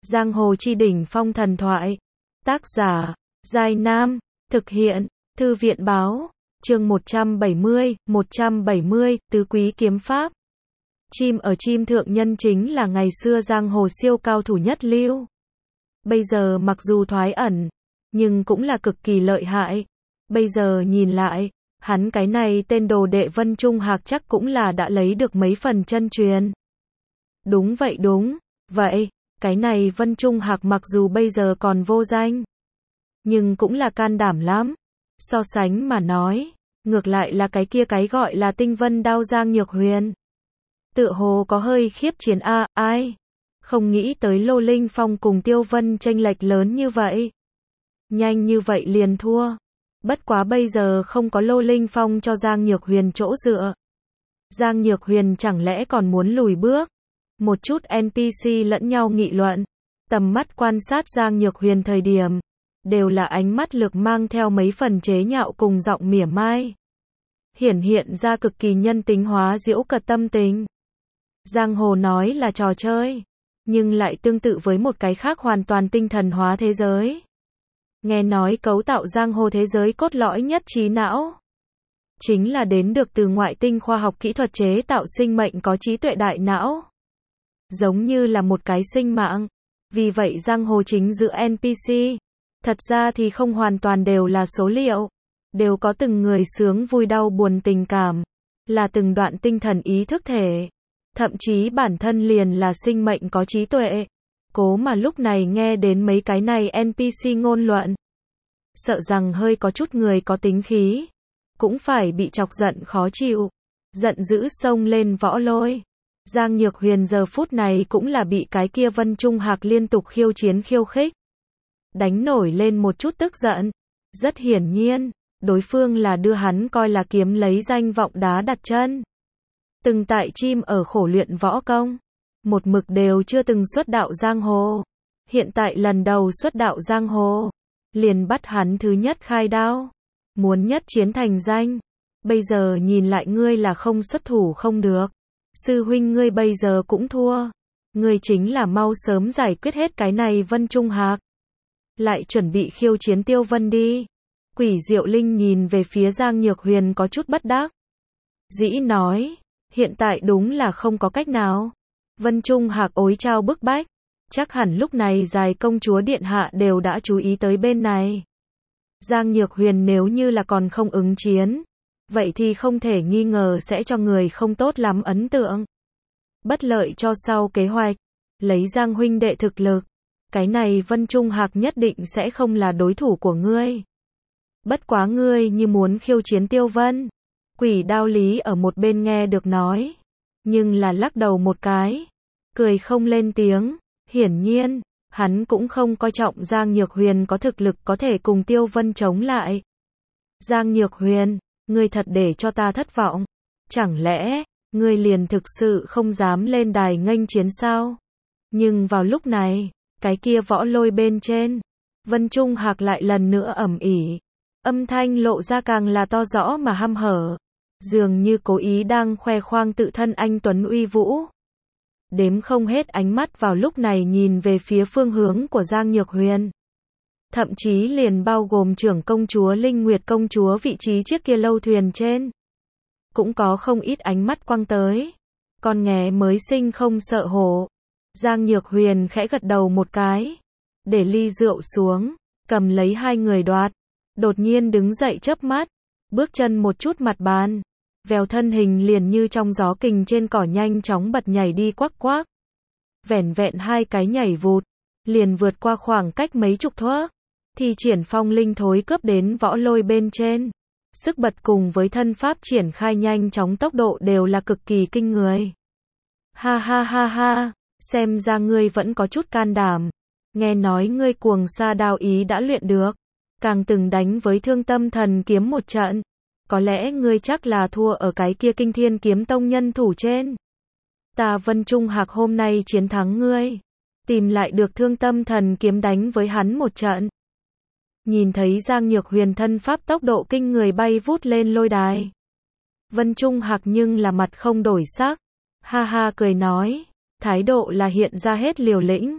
Giang hồ chi đỉnh phong thần thoại. Tác giả, Giai Nam. Thực hiện, Thư viện báo. Chương 170, tứ quý kiếm pháp. Chim ở Chim Thượng Nhân chính là ngày xưa giang hồ siêu cao thủ nhất lưu. Bây giờ mặc dù thoái ẩn, nhưng cũng là cực kỳ lợi hại. Bây giờ nhìn lại, hắn cái này tên đồ đệ Vân Trung Hạc chắc cũng là đã lấy được mấy phần chân truyền. Đúng vậy, cái này Vân Trung Hạc mặc dù bây giờ còn vô danh, nhưng cũng là can đảm lắm. So sánh mà nói, ngược lại là cái kia cái gọi là tinh vân đao Giang Nhược Huyền. Tựa hồ có hơi khiếp chiến ai. Không nghĩ tới Lô Linh Phong cùng Tiêu Vân chênh lệch lớn như vậy. Nhanh như vậy liền thua. Bất quá bây giờ không có Lô Linh Phong cho Giang Nhược Huyền chỗ dựa. Giang Nhược Huyền chẳng lẽ còn muốn lùi bước. Một chút NPC lẫn nhau nghị luận. Tầm mắt quan sát Giang Nhược Huyền thời điểm, đều là ánh mắt lực mang theo mấy phần chế nhạo cùng giọng mỉa mai. Hiện ra cực kỳ nhân tính hóa giễu cợt tâm tình. Giang hồ nói là trò chơi, nhưng lại tương tự với một cái khác hoàn toàn tinh thần hóa thế giới. Nghe nói cấu tạo giang hồ thế giới cốt lõi nhất trí não, chính là đến được từ ngoại tinh khoa học kỹ thuật chế tạo sinh mệnh có trí tuệ đại não. Giống như là một cái sinh mạng. Vì vậy giang hồ chính giữa NPC, thật ra thì không hoàn toàn đều là số liệu, đều có từng người sướng vui đau buồn tình cảm, là từng đoạn tinh thần ý thức thể. Thậm chí bản thân liền là sinh mệnh có trí tuệ. Cố mà lúc này nghe đến mấy cái này NPC ngôn luận, sợ rằng hơi có chút người có tính khí, cũng phải bị chọc giận khó chịu, giận dữ xông lên võ lôi. Giang Nhược Huyền giờ phút này cũng là bị cái kia Vân Trung Hạc liên tục khiêu chiến khiêu khích, đánh nổi lên một chút tức giận. Rất hiển nhiên, đối phương là đưa hắn coi là kiếm lấy danh vọng đá đặt chân. Từng tại Chim ở khổ luyện võ công, một mực đều chưa từng xuất đạo giang hồ. Hiện tại lần đầu xuất đạo giang hồ, liền bắt hắn thứ nhất khai đao, muốn nhất chiến thành danh. Bây giờ nhìn lại ngươi là không xuất thủ không được. Sư huynh ngươi bây giờ cũng thua. Ngươi chính là mau sớm giải quyết hết cái này Vân Trung Hạc, lại chuẩn bị khiêu chiến Tiêu Vân đi. Quỷ Diệu Linh nhìn về phía Giang Nhược Huyền có chút bất đắc dĩ nói, hiện tại đúng là không có cách nào. Vân Trung Hạc ối trao bức bách, chắc hẳn lúc này Dài công chúa điện hạ đều đã chú ý tới bên này. Giang Nhược Huyền nếu như là còn không ứng chiến, vậy thì không thể nghi ngờ sẽ cho người không tốt lắm ấn tượng, bất lợi cho sau kế hoạch. Lấy Giang huynh đệ thực lực, cái này Vân Trung Hạc nhất định sẽ không là đối thủ của ngươi. Bất quá ngươi như muốn khiêu chiến Tiêu Vân. Quỷ Đao Lý ở một bên nghe được nói, nhưng là lắc đầu một cái, cười không lên tiếng. Hiển nhiên, hắn cũng không coi trọng Giang Nhược Huyền có thực lực có thể cùng Tiêu Vân chống lại. Giang Nhược Huyền, ngươi thật để cho ta thất vọng. Chẳng lẽ, ngươi liền thực sự không dám lên đài nghênh chiến sao? Nhưng vào lúc này, cái kia võ lôi bên trên, Vân Trung Hạc lại lần nữa ầm ĩ, âm thanh lộ ra càng là to rõ mà hăm hở, dường như cố ý đang khoe khoang tự thân anh tuấn uy vũ. Đếm không hết ánh mắt vào lúc này nhìn về phía phương hướng của Giang Nhược Huyền. Thậm chí liền bao gồm trưởng công chúa Linh Nguyệt công chúa vị trí chiếc kia lâu thuyền trên, cũng có không ít ánh mắt quăng tới. Con nghé mới sinh không sợ hổ. Giang Nhược Huyền khẽ gật đầu một cái, để ly rượu xuống, cầm lấy hai người đoạt, đột nhiên đứng dậy chớp mắt, bước chân một chút mặt bàn, vèo thân hình liền như trong gió kình trên cỏ nhanh chóng bật nhảy đi quắc quác. Vẻn vẹn hai cái nhảy vụt, liền vượt qua khoảng cách mấy chục thước, thì triển phong linh thối cướp đến võ lôi bên trên. Sức bật cùng với thân pháp triển khai nhanh chóng tốc độ đều là cực kỳ kinh người. Ha, xem ra ngươi vẫn có chút can đảm. Nghe nói ngươi cuồng sa đao ý đã luyện được, càng từng đánh với Thương Tâm Thần kiếm một trận. Có lẽ ngươi chắc là thua ở cái kia Kinh Thiên Kiếm Tông nhân thủ trên. Ta Vân Trung Hạc hôm nay chiến thắng ngươi, tìm lại được Thương Tâm Thần kiếm đánh với hắn một trận. Nhìn thấy Giang Nhược Huyền thân pháp tốc độ kinh người bay vút lên lôi đài, Vân Trung Hạc nhưng là mặt không đổi sắc, ha cười nói, thái độ là hiện ra hết liều lĩnh.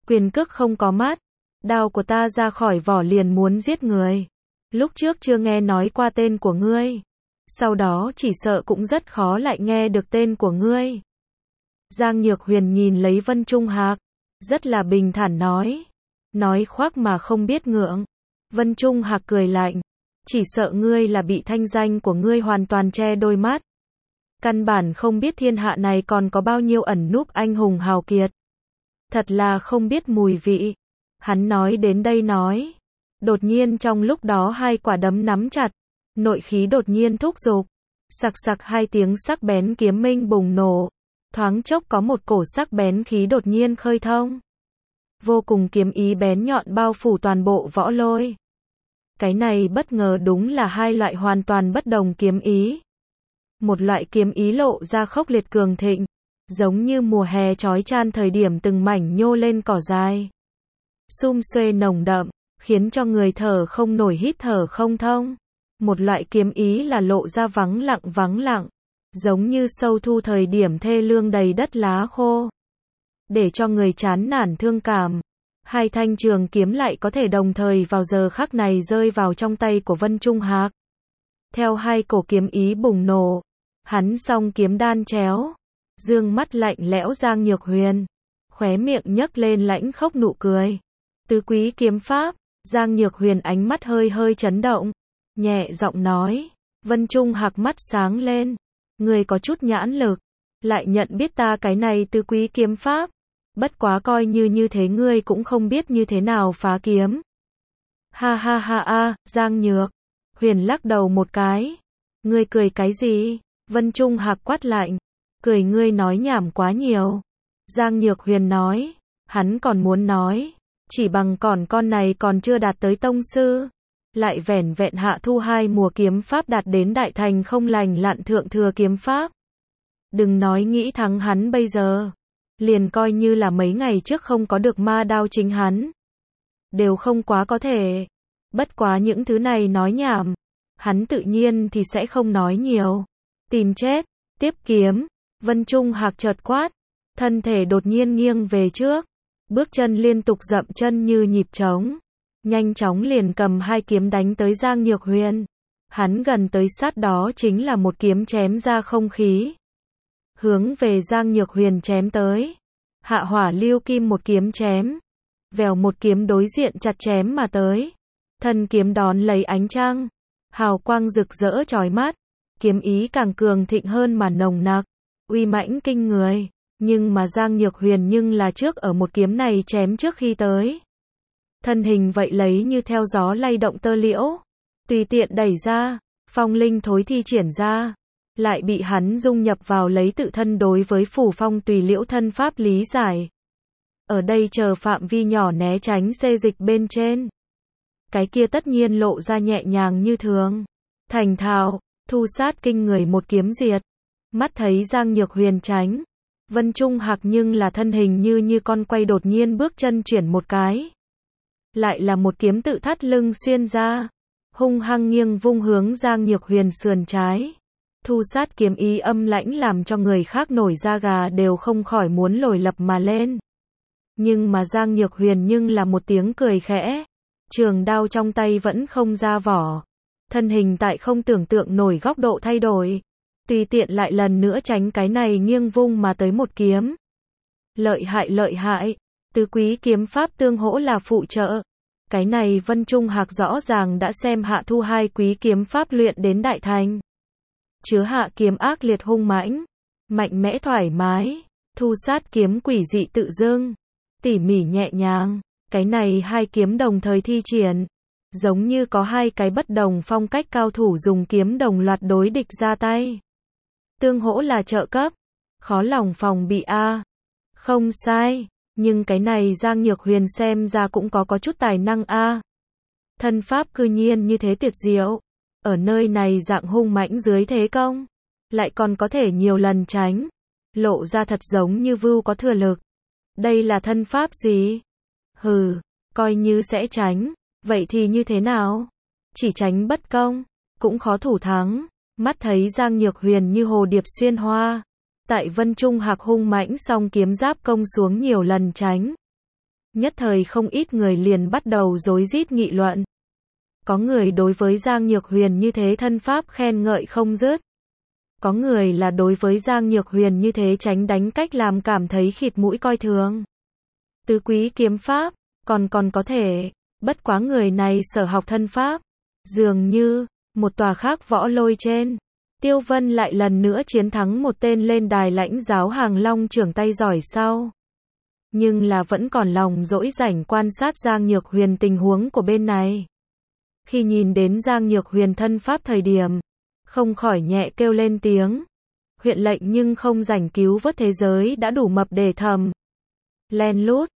quyền cước không có mắt, đao của ta ra khỏi vỏ liền muốn giết người. Lúc trước chưa nghe nói qua tên của ngươi, sau đó chỉ sợ cũng rất khó lại nghe được tên của ngươi. Giang Nhược Huyền nhìn lấy Vân Trung Hạc, rất là bình thản nói khoác mà không biết ngượng. Vân Trung Hạc cười lạnh, chỉ sợ ngươi là bị thanh danh của ngươi hoàn toàn che đôi mắt. Căn bản không biết thiên hạ này còn có bao nhiêu ẩn núp anh hùng hào kiệt. Thật là không biết mùi vị. Hắn nói đến đây đột nhiên trong lúc đó hai quả đấm nắm chặt, nội khí đột nhiên thúc giục. Sặc sặc hai tiếng sắc bén kiếm minh bùng nổ, thoáng chốc có một cổ sắc bén khí đột nhiên khơi thông. Vô cùng kiếm ý bén nhọn bao phủ toàn bộ võ lôi. Cái này bất ngờ đúng là hai loại hoàn toàn bất đồng kiếm ý. Một loại kiếm ý lộ ra khốc liệt cường thịnh, giống như mùa hè chói chan thời điểm từng mảnh nhô lên cỏ dài. Sum xuê nồng đậm, khiến cho người thở không nổi hít thở không thông. Một loại kiếm ý là lộ ra vắng lặng, giống như sâu thu thời điểm thê lương đầy đất lá khô. Để cho người chán nản thương cảm. Hai thanh trường kiếm lại có thể đồng thời vào giờ khắc này rơi vào trong tay của Vân Trung Hạc. Theo hai cổ kiếm ý bùng nổ, hắn song kiếm đan chéo, dương mắt lạnh lẽo Giang Nhược Huyền, khóe miệng nhấc lên lãnh khốc nụ cười. Tứ quý kiếm pháp, Giang Nhược Huyền ánh mắt hơi chấn động, nhẹ giọng nói. Vân Trung Hạc mắt sáng lên, người có chút nhãn lực, lại nhận biết ta cái này tứ quý kiếm pháp. Bất quá coi như thế ngươi cũng không biết như thế nào phá kiếm. Ha, Giang Nhược Huyền lắc đầu một cái. Ngươi cười cái gì? Vân Trung Hạc quát lạnh. Cười ngươi nói nhảm quá nhiều. Giang Nhược Huyền nói. Hắn còn muốn nói. Chỉ bằng con này còn chưa đạt tới tông sư. Lại vẻn vẹn hạ thu 2 mùa kiếm pháp đạt đến đại thành không lành lặn thượng thừa kiếm pháp. Đừng nói nghĩ thắng hắn bây giờ. Liền coi như là mấy ngày trước không có được ma đao chính hắn. Đều không quá có thể. Bất quá những thứ này nói nhảm. Hắn tự nhiên thì sẽ không nói nhiều. Tìm chết, tiếp kiếm. Vân Trung Hạc chợt quát. Thân thể đột nhiên nghiêng về trước. Bước chân liên tục dậm chân như nhịp trống. Nhanh chóng liền cầm hai kiếm đánh tới Giang Nhược Huyền. Hắn gần tới sát đó chính là một kiếm chém ra không khí. Hướng về Giang Nhược Huyền chém tới. Hạ hỏa lưu kim một kiếm chém. Vèo một kiếm đối diện chặt chém mà tới. Thân kiếm đón lấy ánh trăng. Hào quang rực rỡ chói mắt. Kiếm ý càng cường thịnh hơn mà nồng nặc. Uy mãnh kinh người. Nhưng mà Giang Nhược Huyền nhưng là trước ở một kiếm này chém trước khi tới. Thân hình vậy lấy như theo gió lay động tơ liễu. Tùy tiện đẩy ra. Phong linh thối thi triển ra. Lại bị hắn dung nhập vào lấy tự thân đối với phủ phong tùy liễu thân pháp lý giải. Ở đây chờ phạm vi nhỏ né tránh xê dịch bên trên. Cái kia tất nhiên lộ ra nhẹ nhàng như thường. Thành thạo, thu sát kinh người một kiếm diệt. Mắt thấy Giang Nhược Huyền tránh. Vân Trung Hạc nhưng là thân hình như con quay đột nhiên bước chân chuyển một cái. Lại là một kiếm tự thắt lưng xuyên ra. Hung hăng nghiêng vung hướng Giang Nhược Huyền sườn trái. Thu sát kiếm ý âm lãnh làm cho người khác nổi da gà đều không khỏi muốn lồi lập mà lên. Nhưng mà Giang Nhược Huyền nhưng là một tiếng cười khẽ. Trường đao trong tay vẫn không ra vỏ. Thân hình tại không tưởng tượng nổi góc độ thay đổi. Tùy tiện lại lần nữa tránh cái này nghiêng vung mà tới một kiếm. Lợi hại. Tứ quý kiếm pháp tương hỗ là phụ trợ. Cái này Vân Trung Hạc rõ ràng đã xem hạ thu 2 quý kiếm pháp luyện đến đại thành. Chứa hạ kiếm ác liệt hung mãnh, mạnh mẽ thoải mái, thu sát kiếm quỷ dị tự dưng, tỉ mỉ nhẹ nhàng. Cái này 2 kiếm đồng thời thi triển, giống như có 2 cái bất đồng phong cách cao thủ dùng kiếm đồng loạt đối địch ra tay. Tương hỗ là trợ cấp, khó lòng phòng bị a. Không sai, nhưng cái này Giang Nhược Huyền xem ra cũng có chút tài năng a. Thân pháp cư nhiên như thế tuyệt diệu. Ở nơi này dạng hung mãnh dưới thế công, lại còn có thể nhiều lần tránh, lộ ra thật giống như vưu có thừa lực. Đây là thân pháp gì? Hừ, coi như sẽ tránh, vậy thì như thế nào? Chỉ tránh bất công, cũng khó thủ thắng. Mắt thấy Giang Nhược Huyền như hồ điệp xuyên hoa, tại Vân Trung Hạc hung mãnh song kiếm giáp công xuống nhiều lần tránh. Nhất thời không ít người liền bắt đầu rối rít nghị luận. Có người đối với Giang Nhược Huyền như thế thân pháp khen ngợi không dứt. Có người là đối với Giang Nhược Huyền như thế tránh đánh cách làm cảm thấy khịt mũi coi thường. Tứ quý kiếm pháp, còn có thể, bất quá người này sở học thân pháp. Dường như, một tòa khác võ lôi trên, Tiêu Vân lại lần nữa chiến thắng một tên lên đài lãnh giáo Hàng Long trưởng tay giỏi sau. Nhưng là vẫn còn lòng dỗi rảnh quan sát Giang Nhược Huyền tình huống của bên này. Khi nhìn đến Giang Nhược Huyền thân pháp thời điểm, không khỏi nhẹ kêu lên tiếng. Huyện lệnh nhưng không rảnh cứu vớt thế giới đã đủ mập để thầm. Len lút,